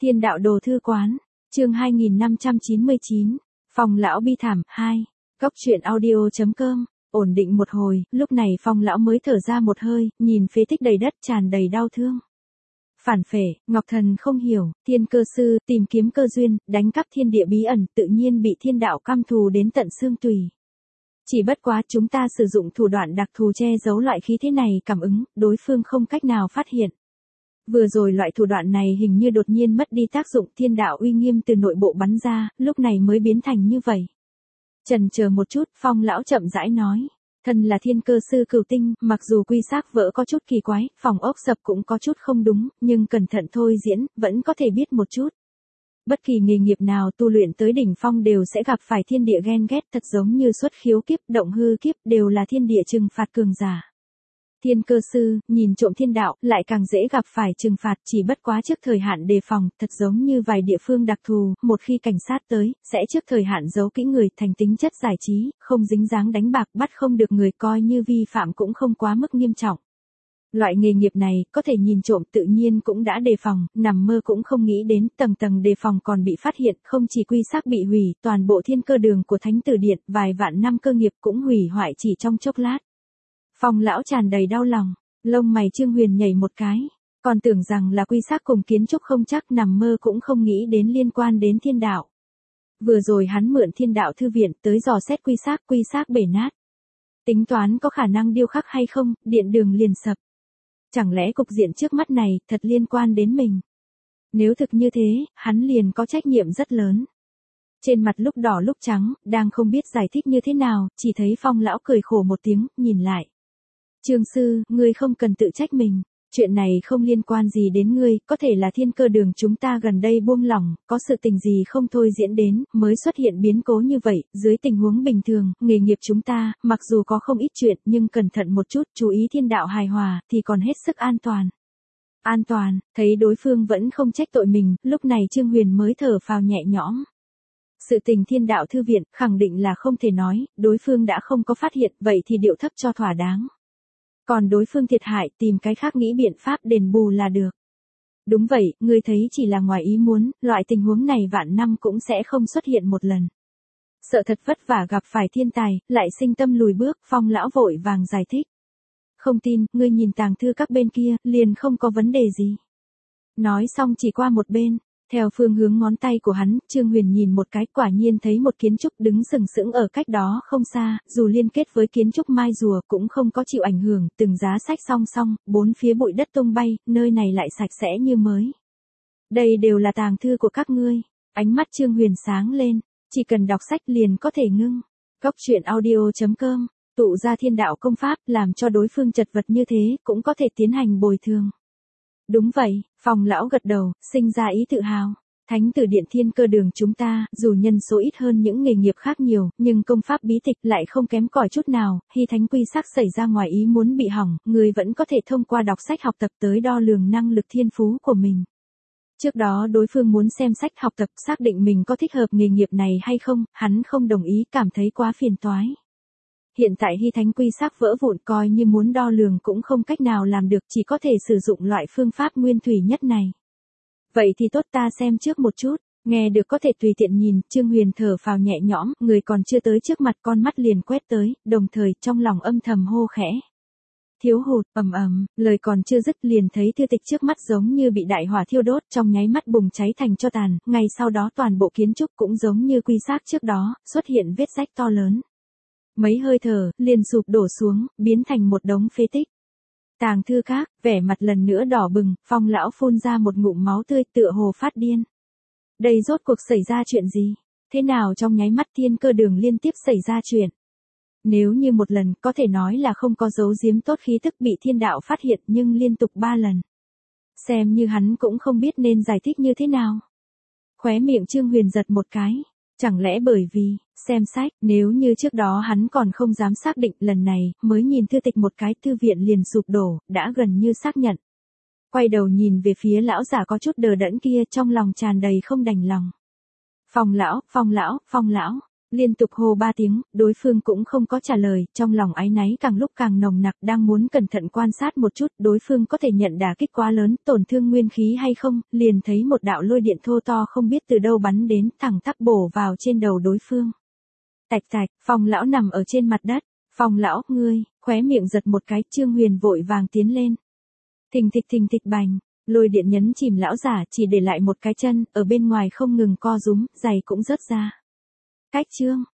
Thiên đạo đồ thư quán, chương 2599, Phong lão bi thảm 2, Góc truyện audio.com, ổn định một hồi, lúc này Phong lão mới thở ra một hơi, nhìn phế tích đầy đất tràn đầy đau thương. Phản phệ, Ngọc Thần không hiểu, thiên cơ sư, tìm kiếm cơ duyên, đánh cắp thiên địa bí ẩn, tự nhiên bị thiên đạo căm thù đến tận xương tùy. Chỉ bất quá chúng ta sử dụng thủ đoạn đặc thù che giấu loại khí thế này cảm ứng, đối phương không cách nào phát hiện. Vừa rồi loại thủ đoạn này hình như đột nhiên mất đi tác dụng, thiên đạo uy nghiêm từ nội bộ bắn ra, lúc này mới biến thành như vậy. Chần chờ một chút, Phong lão chậm rãi nói. Thân là thiên cơ sư cửu tinh, mặc dù quy xác vỡ có chút kỳ quái, phòng ốc sập cũng có chút không đúng, nhưng cẩn thận thôi diễn, vẫn có thể biết một chút. Bất kỳ nghề nghiệp nào tu luyện tới đỉnh phong đều sẽ gặp phải thiên địa ghen ghét, thật giống như xuất khiếu kiếp, động hư kiếp, đều là thiên địa trừng phạt cường giả. Thiên cơ sư, nhìn trộm thiên đạo, lại càng dễ gặp phải trừng phạt, chỉ bất quá trước thời hạn đề phòng, thật giống như vài địa phương đặc thù, một khi cảnh sát tới, sẽ trước thời hạn giấu kỹ người, thành tính chất giải trí, không dính dáng đánh bạc, bắt không được người, coi như vi phạm cũng không quá mức nghiêm trọng. Loại nghề nghiệp này, có thể nhìn trộm tự nhiên cũng đã đề phòng, nằm mơ cũng không nghĩ đến, tầng tầng đề phòng còn bị phát hiện, không chỉ quy xác bị hủy, toàn bộ thiên cơ đường của Thánh Tử Điện, vài vạn năm cơ nghiệp cũng hủy hoại chỉ trong chốc lát. Phong lão tràn đầy đau lòng, lông mày Trương Huyền nhảy một cái, còn tưởng rằng là quy xác cùng kiến trúc không chắc, nằm mơ cũng không nghĩ đến liên quan đến thiên đạo. Vừa rồi hắn mượn thiên đạo thư viện tới dò xét quy xác bể nát. Tính toán có khả năng điêu khắc hay không, điện đường liền sập. Chẳng lẽ cục diện trước mắt này thật liên quan đến mình? Nếu thực như thế, hắn liền có trách nhiệm rất lớn. Trên mặt lúc đỏ lúc trắng, đang không biết giải thích như thế nào, chỉ thấy Phong lão cười khổ một tiếng, nhìn lại. Trương sư, ngươi không cần tự trách mình, chuyện này không liên quan gì đến ngươi, có thể là thiên cơ đường chúng ta gần đây buông lỏng, có sự tình gì không thôi diễn đến, mới xuất hiện biến cố như vậy, dưới tình huống bình thường, nghề nghiệp chúng ta, mặc dù có không ít chuyện nhưng cẩn thận một chút, chú ý thiên đạo hài hòa, thì còn hết sức an toàn. An toàn, thấy đối phương vẫn không trách tội mình, lúc này Trương Huyền mới thở phào nhẹ nhõm. Sự tình thiên đạo thư viện, khẳng định là không thể nói, đối phương đã không có phát hiện, vậy thì điệu thấp cho thỏa đáng. Còn đối phương thiệt hại, tìm cái khác nghĩ biện pháp đền bù là được. Đúng vậy, ngươi thấy chỉ là ngoài ý muốn, loại tình huống này vạn năm cũng sẽ không xuất hiện một lần. Sợ thật vất vả gặp phải thiên tài, lại sinh tâm lùi bước, Phong lão vội vàng giải thích. Không tin, ngươi nhìn tàng thư các bên kia, liền không có vấn đề gì. Nói xong chỉ qua một bên. Theo phương hướng ngón tay của hắn, Trương Huyền nhìn một cái, quả nhiên thấy một kiến trúc đứng sừng sững ở cách đó không xa, dù liên kết với kiến trúc mai rùa cũng không có chịu ảnh hưởng, từng giá sách song song, bốn phía bụi đất tung bay, nơi này lại sạch sẽ như mới. Đây đều là tàng thư của các ngươi. Ánh mắt Trương Huyền sáng lên, chỉ cần đọc sách liền có thể ngưng. Góc truyện audio.com, tụ ra thiên đạo công pháp, làm cho đối phương chật vật như thế, cũng có thể tiến hành bồi thường. Đúng vậy, Phong lão gật đầu, sinh ra ý tự hào. Thánh Tử Điện thiên cơ đường chúng ta, dù nhân số ít hơn những nghề nghiệp khác nhiều, nhưng công pháp bí tịch lại không kém cỏi chút nào, khi thánh quy xác xảy ra ngoài ý muốn bị hỏng, người vẫn có thể thông qua đọc sách học tập tới đo lường năng lực thiên phú của mình. Trước đó đối phương muốn xem sách học tập xác định mình có thích hợp nghề nghiệp này hay không, hắn không đồng ý, cảm thấy quá phiền toái. Hiện tại hy thánh quy xác vỡ vụn, coi như muốn đo lường cũng không cách nào làm được, chỉ có thể sử dụng loại phương pháp nguyên thủy nhất này. Vậy thì tốt, ta xem trước một chút, nghe được có thể tùy tiện nhìn, Trương Huyền thở phào nhẹ nhõm, người còn chưa tới trước mặt con mắt liền quét tới, đồng thời trong lòng âm thầm hô khẽ. Thiếu hụt, lời còn chưa dứt liền thấy thư tịch trước mắt giống như bị đại hỏa thiêu đốt, trong nháy mắt bùng cháy thành tro tàn, ngay sau đó toàn bộ kiến trúc cũng giống như quy xác trước đó, xuất hiện vết rách to lớn. Mấy hơi thở, liền sụp đổ xuống, biến thành một đống phế tích. Tàng thư các, vẻ mặt lần nữa đỏ bừng, Phong lão phun ra một ngụm máu tươi tựa hồ phát điên. Đây rốt cuộc xảy ra chuyện gì? Thế nào trong nháy mắt thiên cơ đường liên tiếp xảy ra chuyện? Nếu như một lần, có thể nói là không có dấu giếm tốt khí tức bị thiên đạo phát hiện, nhưng liên tục 3 lần. Xem như hắn cũng không biết nên giải thích như thế nào. Khóe miệng Trương Huyền giật một cái. Chẳng lẽ bởi vì, xem sách, nếu như trước đó hắn còn không dám xác định, lần này, mới nhìn thư tịch một cái, thư viện liền sụp đổ, đã gần như xác nhận. Quay đầu nhìn về phía lão giả có chút đờ đẫn kia, trong lòng tràn đầy không đành lòng. Phong lão, Liên tục hô 3 tiếng, đối phương cũng không có trả lời, trong lòng áy náy càng lúc càng nồng nặc, đang muốn cẩn thận quan sát một chút, đối phương có thể nhận đả kích quá lớn, tổn thương nguyên khí hay không, liền thấy một đạo lôi điện thô to không biết từ đâu bắn đến, thẳng tắp bổ vào trên đầu đối phương. Tạch tạch, Phong lão nằm ở trên mặt đất. Phong lão, ngươi, khóe miệng giật một cái, Trương Huyền vội vàng tiến lên. Thình thịch bành, lôi điện nhấn chìm lão giả, chỉ để lại một cái chân, ở bên ngoài không ngừng co rúm, giày cũng rớt ra. Cách Trương,